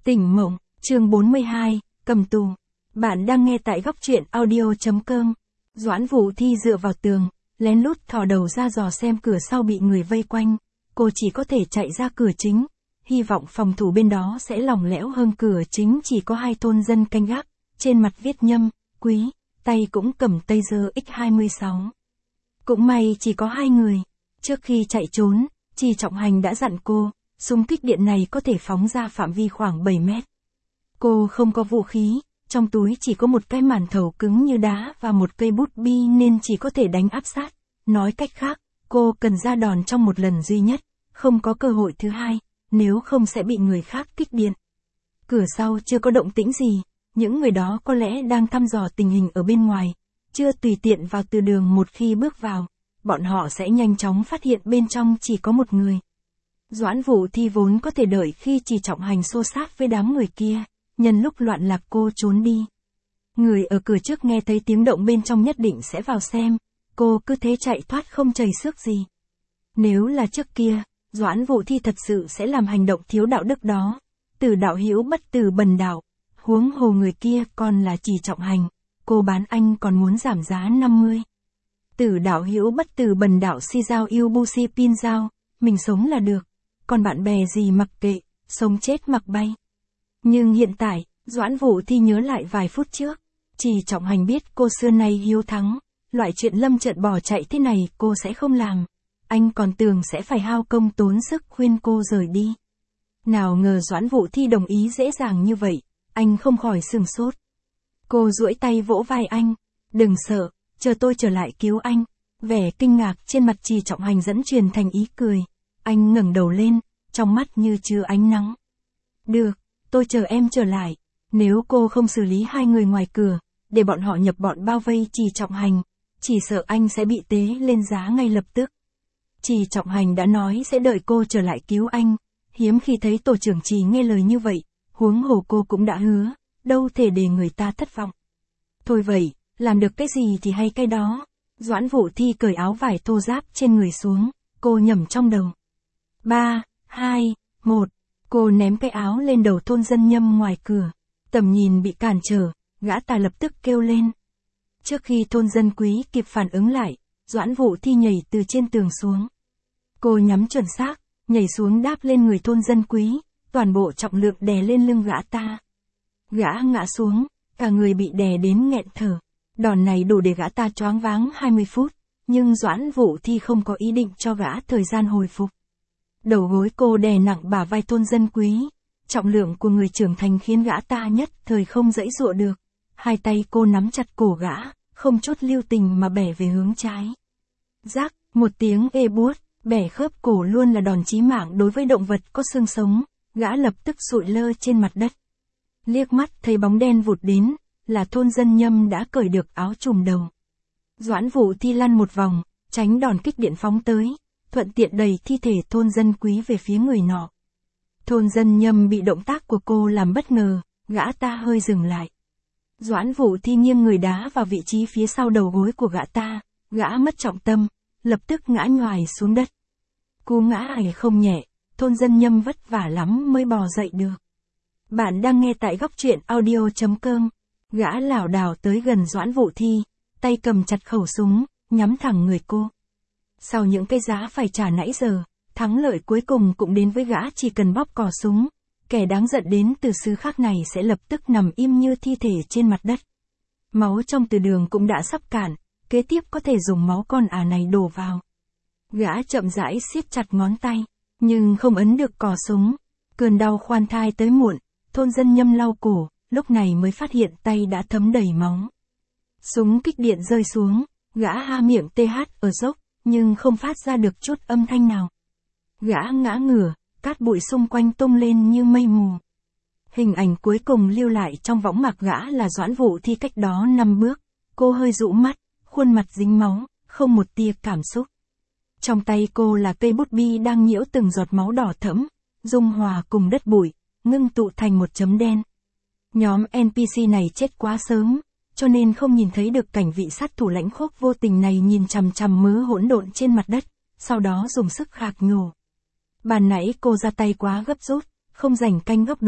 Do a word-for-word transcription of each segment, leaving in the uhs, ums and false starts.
Tỉnh mộng, chương bốn mươi hai, cầm tù. Bạn đang nghe tại góc truyện audio.com. Doãn Vũ Thi dựa vào tường, lén lút thò đầu ra dò xem cửa sau bị người vây quanh. Cô chỉ có thể chạy ra cửa chính, hy vọng phòng thủ bên đó sẽ lỏng lẻo hơn. Cửa chính chỉ có hai thôn dân canh gác, trên mặt viết Nhâm, Quý, tay cũng cầm taser X hai mươi sáu. Cũng may chỉ có hai người. Trước khi chạy trốn, Trì Trọng Hành đã dặn cô, súng kích điện này có thể phóng ra phạm vi khoảng bảy mét. Cô không có vũ khí, trong túi chỉ có một cái màn thầu cứng như đá và một cây bút bi nên chỉ có thể đánh áp sát. Nói cách khác, cô cần ra đòn trong một lần duy nhất, không có cơ hội thứ hai, nếu không sẽ bị người khác kích điện. Cửa sau chưa có động tĩnh gì, những người đó có lẽ đang thăm dò tình hình ở bên ngoài, chưa tùy tiện vào từ đường. Một khi bước vào, bọn họ sẽ nhanh chóng phát hiện bên trong chỉ có một người. Doãn Vũ Thi vốn có thể đợi khi Trì Trọng Hành xô xát với đám người kia, nhân lúc loạn lạc cô trốn đi. Người ở cửa trước nghe thấy tiếng động bên trong nhất định sẽ vào xem, cô cứ thế chạy thoát không chầy xước gì. Nếu là trước kia, Doãn Vũ Thi thật sự sẽ làm hành động thiếu đạo đức đó. Từ đạo hữu bất từ bần đạo, huống hồ người kia còn là Trì Trọng Hành, cô bán anh còn muốn giảm giá năm mươi. Từ đạo hữu bất từ bần đạo si giao yêu bu si pin giao, mình sống là được, còn bạn bè gì mặc kệ, sống chết mặc bay. Nhưng hiện tại, Doãn Vũ Thi nhớ lại vài phút trước, Trì Trọng Hành biết cô xưa nay hiếu thắng, loại chuyện lâm trận bỏ chạy thế này cô sẽ không làm. Anh còn tưởng sẽ phải hao công tốn sức khuyên cô rời đi. Nào ngờ Doãn Vũ Thi đồng ý dễ dàng như vậy, anh không khỏi sửng sốt. Cô duỗi tay vỗ vai anh, đừng sợ, chờ tôi trở lại cứu anh. Vẻ kinh ngạc trên mặt Trì Trọng Hành dẫn truyền thành ý cười. Anh ngẩng đầu lên, trong mắt như chứa ánh nắng. Được, tôi chờ em trở lại. Nếu cô không xử lý hai người ngoài cửa, để bọn họ nhập bọn bao vây Trì Trọng Hành, chỉ sợ anh sẽ bị tế lên giá ngay lập tức. Trì Trọng Hành đã nói sẽ đợi cô trở lại cứu anh. Hiếm khi thấy tổ trưởng Trì nghe lời như vậy, huống hồ cô cũng đã hứa, đâu thể để người ta thất vọng. Thôi vậy, làm được cái gì thì hay cái đó. Doãn Vũ Thi cởi áo vải thô ráp trên người xuống, cô nhẩm trong đầu. Ba, hai, một, cô ném cái áo lên đầu thôn dân Nhâm ngoài cửa. Tầm nhìn bị cản trở, gã ta lập tức kêu lên. Trước khi thôn dân Quý kịp phản ứng lại, Doãn Vũ Thi nhảy từ trên tường xuống. Cô nhắm chuẩn xác, nhảy xuống đáp lên người thôn dân Quý, toàn bộ trọng lượng đè lên lưng gã ta. Gã ngã xuống, cả người bị đè đến nghẹn thở. Đòn này đủ để gã ta choáng váng hai mươi phút, nhưng Doãn Vũ Thi không có ý định cho gã thời gian hồi phục. Đầu gối cô đè nặng bả vai thôn dân Quý, trọng lượng của người trưởng thành khiến gã ta nhất thời không giãy giụa được. Hai tay cô nắm chặt cổ gã, không chút lưu tình mà bẻ về hướng trái. Rắc, một tiếng ê buốt, bẻ khớp cổ luôn là đòn chí mạng đối với động vật có xương sống, gã lập tức sụi lơ trên mặt đất. Liếc mắt thấy bóng đen vụt đến, là thôn dân Nhâm đã cởi được áo trùm đầu. Doãn Vũ Thi lăn một vòng, tránh đòn kích điện phóng tới, thuận tiện đẩy thi thể thôn dân Quý về phía người nọ. Thôn dân Nhâm bị động tác của cô làm bất ngờ, gã ta hơi dừng lại. Doãn Vũ Thi nghiêng người đá vào vị trí phía sau đầu gối của gã ta, gã mất trọng tâm, lập tức ngã nhoài xuống đất. Cú ngã này không nhẹ, thôn dân Nhâm vất vả lắm mới bò dậy được. Bạn đang nghe tại góc truyện audio.com. Gã lảo đảo tới gần Doãn Vũ Thi, tay cầm chặt khẩu súng, nhắm thẳng người cô. Sau những cái giá phải trả nãy giờ, thắng lợi cuối cùng cũng đến với gã. Chỉ cần bóp cò súng, kẻ đáng giận đến từ xứ khác này sẽ lập tức nằm im như thi thể trên mặt đất. Máu trong từ đường cũng đã sắp cạn, kế tiếp có thể dùng máu con ả này đổ vào. Gã chậm rãi siết chặt ngón tay, nhưng không ấn được cò súng. Cơn đau khoan thai tới muộn, thôn dân Nhâm lau cổ, lúc này mới phát hiện tay đã thấm đầy máu. Súng kích điện rơi xuống, gã ha miệng tê hát ở dốc, nhưng không phát ra được chút âm thanh nào. Gã ngã ngửa, cát bụi xung quanh tung lên như mây mù. Hình ảnh cuối cùng lưu lại trong võng mạc gã là Doãn Vũ Thi cách đó năm bước, cô hơi rũ mắt, khuôn mặt dính máu, không một tia cảm xúc. Trong tay cô là cây bút bi đang nhiễu từng giọt máu đỏ thẫm, dung hòa cùng đất bụi, ngưng tụ thành một chấm đen. Nhóm en pê xê này chết quá sớm, cho nên không nhìn thấy được cảnh vị sát thủ lãnh khốc vô tình này nhìn chằm chằm mớ hỗn độn trên mặt đất, sau đó dùng sức khạc nhổ. Bàn nãy cô ra tay quá gấp rút, không rảnh canh góc độ,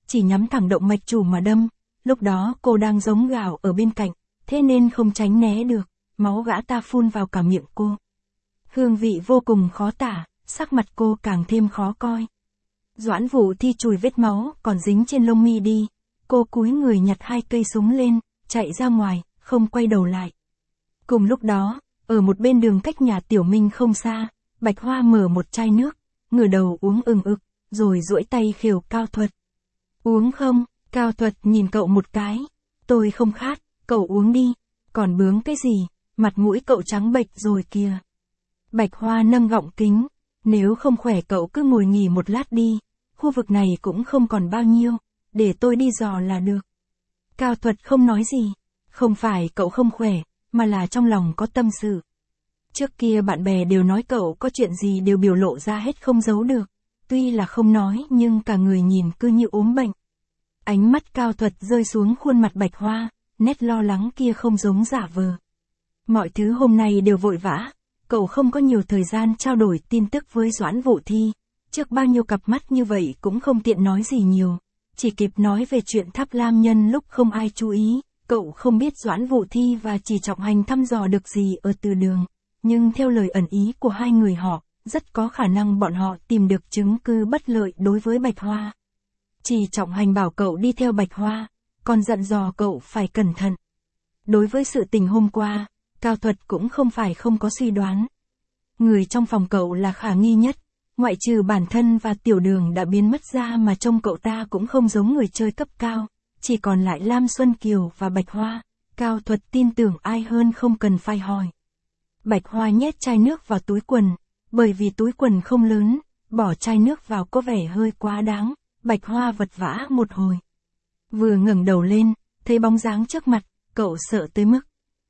chỉ nhắm thẳng động mạch chủ mà đâm, lúc đó cô đang giống gào ở bên cạnh, thế nên không tránh né được, máu gã ta phun vào cả miệng cô. Hương vị vô cùng khó tả, sắc mặt cô càng thêm khó coi. Doãn Vũ Thi chùi vết máu còn dính trên lông mi đi, cô cúi người nhặt hai cây súng lên, chạy ra ngoài, không quay đầu lại. Cùng lúc đó, ở một bên đường cách nhà Tiểu Minh không xa, Bạch Hoa mở một chai nước, ngửa đầu uống ừng ực, rồi duỗi tay khều Cao Thuật. Uống không? Cao Thuật nhìn cậu một cái. Tôi không khát, cậu uống đi. Còn bướng cái gì, mặt mũi cậu trắng bệch rồi kìa. Bạch Hoa nâng gọng kính. Nếu không khỏe cậu cứ ngồi nghỉ một lát đi, khu vực này cũng không còn bao nhiêu, để tôi đi dò là được. Cao Thuật không nói gì. Không phải cậu không khỏe, mà là trong lòng có tâm sự. Trước kia bạn bè đều nói cậu có chuyện gì đều biểu lộ ra hết không giấu được. Tuy là không nói nhưng cả người nhìn cứ như ốm bệnh. Ánh mắt Cao Thuật rơi xuống khuôn mặt Bạch Hoa, nét lo lắng kia không giống giả vờ. Mọi thứ hôm nay đều vội vã, cậu không có nhiều thời gian trao đổi tin tức với Doãn Vũ Thi. Trước bao nhiêu cặp mắt như vậy cũng không tiện nói gì nhiều, chỉ kịp nói về chuyện Tháp Lam Nhân lúc không ai chú ý. Cậu không biết Doãn Vũ Thi và Trì Trọng Hành thăm dò được gì ở từ đường, nhưng theo lời ẩn ý của hai người họ, rất có khả năng bọn họ tìm được chứng cứ bất lợi đối với Bạch Hoa. Trì Trọng Hành bảo cậu đi theo Bạch Hoa, còn dặn dò cậu phải cẩn thận. Đối với sự tình hôm qua, Cao Thuật cũng không phải không có suy đoán. Người trong phòng cậu là khả nghi nhất, ngoại trừ bản thân và Tiểu Đường đã biến mất ra mà trông cậu ta cũng không giống người chơi cấp cao. Chỉ còn lại Lam Xuân Kiều và Bạch Hoa, Cao Thuật tin tưởng ai hơn không cần phải hỏi. Bạch Hoa nhét chai nước vào túi quần, bởi vì túi quần không lớn, bỏ chai nước vào có vẻ hơi quá đáng, Bạch Hoa vật vã một hồi. Vừa ngẩng đầu lên, thấy bóng dáng trước mặt, cậu sợ tới mức.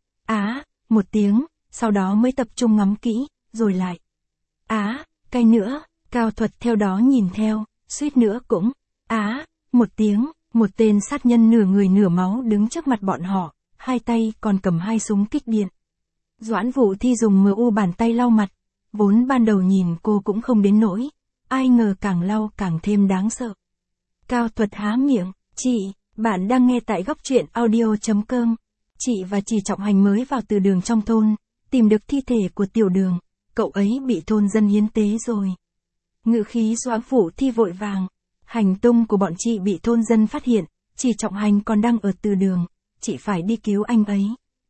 Á, một tiếng, sau đó mới tập trung ngắm kỹ, rồi lại. Á, cái nữa, Cao Thuật theo đó nhìn theo, suýt nữa cũng. Á, một tiếng. Một tên sát nhân nửa người nửa máu đứng trước mặt bọn họ, hai tay còn cầm hai súng kích điện. Doãn Vũ Thi dùng mờ u bàn tay lau mặt, vốn ban đầu nhìn cô cũng không đến nỗi, ai ngờ càng lau càng thêm đáng sợ. Cao Thuật há miệng, chị, bạn đang nghe tại góc truyện audio chấm com. Chị và Trì Trọng Hành mới vào từ đường trong thôn, tìm được thi thể của Tiểu Đường, cậu ấy bị thôn dân hiến tế rồi. Ngữ khí Doãn Vũ Thi vội vàng. Hành tung của bọn chị bị thôn dân phát hiện, Trì Trọng Hành còn đang ở từ đường, chị phải đi cứu anh ấy.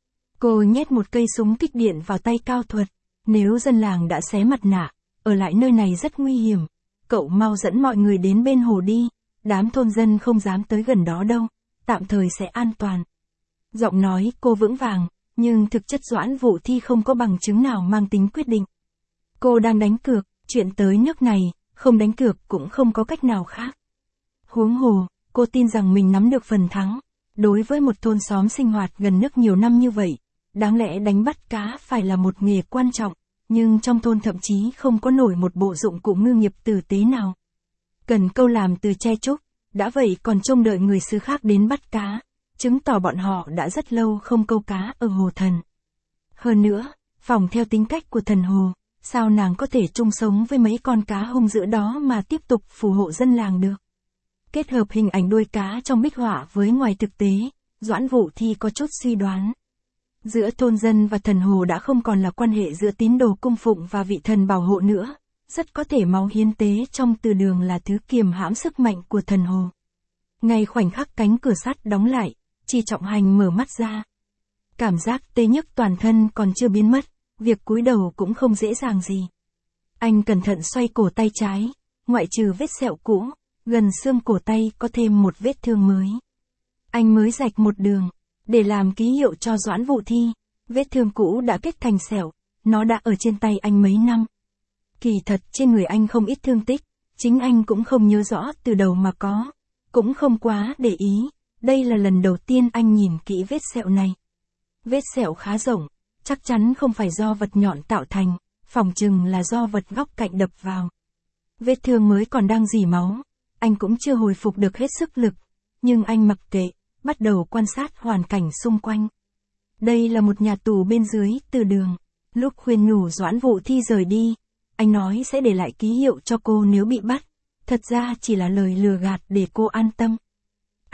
Cô nhét một cây súng kích điện vào tay Cao Thuật, nếu dân làng đã xé mặt nạ, ở lại nơi này rất nguy hiểm, cậu mau dẫn mọi người đến bên hồ đi, đám thôn dân không dám tới gần đó đâu, tạm thời sẽ an toàn. Giọng nói cô vững vàng, nhưng thực chất Doãn Vũ Thi không có bằng chứng nào mang tính quyết định. Cô đang đánh cược, chuyện tới nước này, không đánh cược cũng không có cách nào khác. Huống hồ, cô tin rằng mình nắm được phần thắng. Đối với một thôn xóm sinh hoạt gần nước nhiều năm như vậy, đáng lẽ đánh bắt cá phải là một nghề quan trọng, nhưng trong thôn thậm chí không có nổi một bộ dụng cụ ngư nghiệp tử tế nào. Cần câu làm từ tre trúc, đã vậy còn trông đợi người xứ khác đến bắt cá, chứng tỏ bọn họ đã rất lâu không câu cá ở hồ Thần. Hơn nữa, phỏng theo tính cách của thần hồ, sao nàng có thể chung sống với mấy con cá hung dữ đó mà tiếp tục phù hộ dân làng được. Kết hợp hình ảnh đuôi cá trong bích họa với ngoài thực tế, Doãn Vũ Thi có chút suy đoán. Giữa thôn dân và thần hồ đã không còn là quan hệ giữa tín đồ cung phụng và vị thần bảo hộ nữa, rất có thể máu hiến tế trong từ đường là thứ kiềm hãm sức mạnh của thần hồ. Ngay khoảnh khắc cánh cửa sắt đóng lại, Trì Trọng Hành mở mắt ra. Cảm giác tê nhức toàn thân còn chưa biến mất, việc cúi đầu cũng không dễ dàng gì. Anh cẩn thận xoay cổ tay trái, ngoại trừ vết sẹo cũ, gần xương cổ tay có thêm một vết thương mới. Anh mới rạch một đường, để làm ký hiệu cho Doãn Vũ Thi, vết thương cũ đã kết thành sẹo, nó đã ở trên tay anh mấy năm. Kỳ thật trên người anh không ít thương tích, chính anh cũng không nhớ rõ từ đầu mà có, cũng không quá để ý, đây là lần đầu tiên anh nhìn kỹ vết sẹo này. Vết sẹo khá rộng, chắc chắn không phải do vật nhọn tạo thành, phỏng chừng là do vật góc cạnh đập vào. Vết thương mới còn đang rỉ máu, anh cũng chưa hồi phục được hết sức lực, nhưng anh mặc kệ, bắt đầu quan sát hoàn cảnh xung quanh. Đây là một nhà tù bên dưới từ đường, lúc khuyên nhủ Doãn Vũ Thi rời đi, anh nói sẽ để lại ký hiệu cho cô nếu bị bắt, thật ra chỉ là lời lừa gạt để cô an tâm.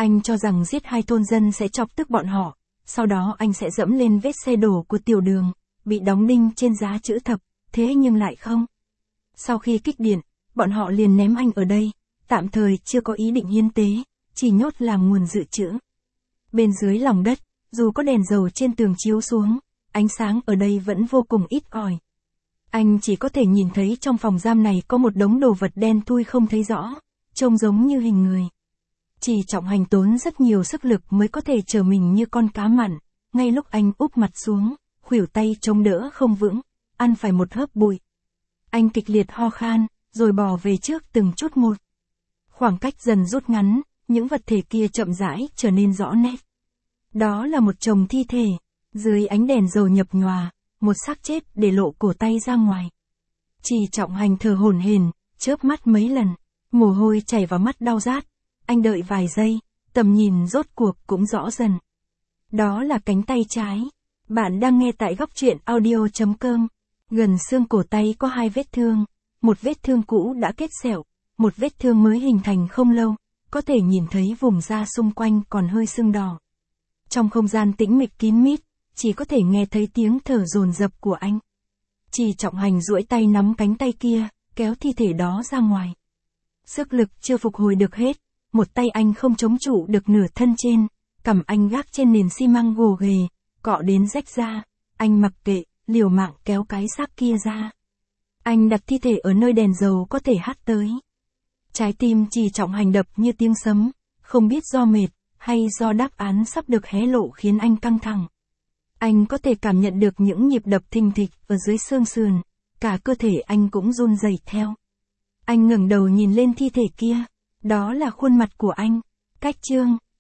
Anh cho rằng giết hai thôn dân sẽ chọc tức bọn họ, sau đó anh sẽ dẫm lên vết xe đổ của tiểu đường, bị đóng đinh trên giá chữ thập, thế nhưng lại không. Sau khi kích điện, bọn họ liền ném anh ở đây, tạm thời chưa có ý định hiến tế, chỉ nhốt làm nguồn dự trữ. Bên dưới lòng đất, dù có đèn dầu trên tường chiếu xuống, ánh sáng ở đây vẫn vô cùng ít ỏi. Anh chỉ có thể nhìn thấy trong phòng giam này có một đống đồ vật đen thui không thấy rõ, trông giống như hình người. Chỉ Trọng Hành tốn rất nhiều sức lực mới có thể trở mình như con cá mặn, ngay lúc anh úp mặt xuống, khuỷu tay chống đỡ không vững, ăn phải một hớp bụi. Anh kịch liệt ho khan, rồi bò về trước từng chút một. Khoảng cách dần rút ngắn, những vật thể kia chậm rãi trở nên rõ nét. Đó là một chồng thi thể, dưới ánh đèn dầu nhập nhòa, một xác chết để lộ cổ tay ra ngoài. Chỉ Trọng Hành thở hổn hển, chớp mắt mấy lần, mồ hôi chảy vào mắt đau rát. Anh đợi vài giây, tầm nhìn rốt cuộc cũng rõ dần. Đó là cánh tay trái. Bạn đang nghe tại góc truyện audio chấm com. Gần xương cổ tay có hai vết thương, một vết thương cũ đã kết sẹo, một vết thương mới hình thành không lâu, có thể nhìn thấy vùng da xung quanh còn hơi sưng đỏ. Trong không gian tĩnh mịch kín mít, chỉ có thể nghe thấy tiếng thở dồn dập của anh. Chỉ Trọng Hành duỗi tay nắm cánh tay kia, kéo thi thể đó ra ngoài. Sức lực chưa phục hồi được hết, một tay anh không chống trụ được nửa thân trên, cằm anh gác trên nền xi măng gồ ghề, cọ đến rách ra, anh mặc kệ, liều mạng kéo cái xác kia ra. Anh đặt thi thể ở nơi đèn dầu có thể hắt tới. Trái tim Chỉ Trọng Hành đập như tiếng sấm, không biết do mệt, hay do đáp án sắp được hé lộ khiến anh căng thẳng. Anh có thể cảm nhận được những nhịp đập thình thịch ở dưới xương sườn, cả cơ thể anh cũng run rẩy theo. Anh ngẩng đầu nhìn lên thi thể kia, đó là khuôn mặt của anh. Cách chương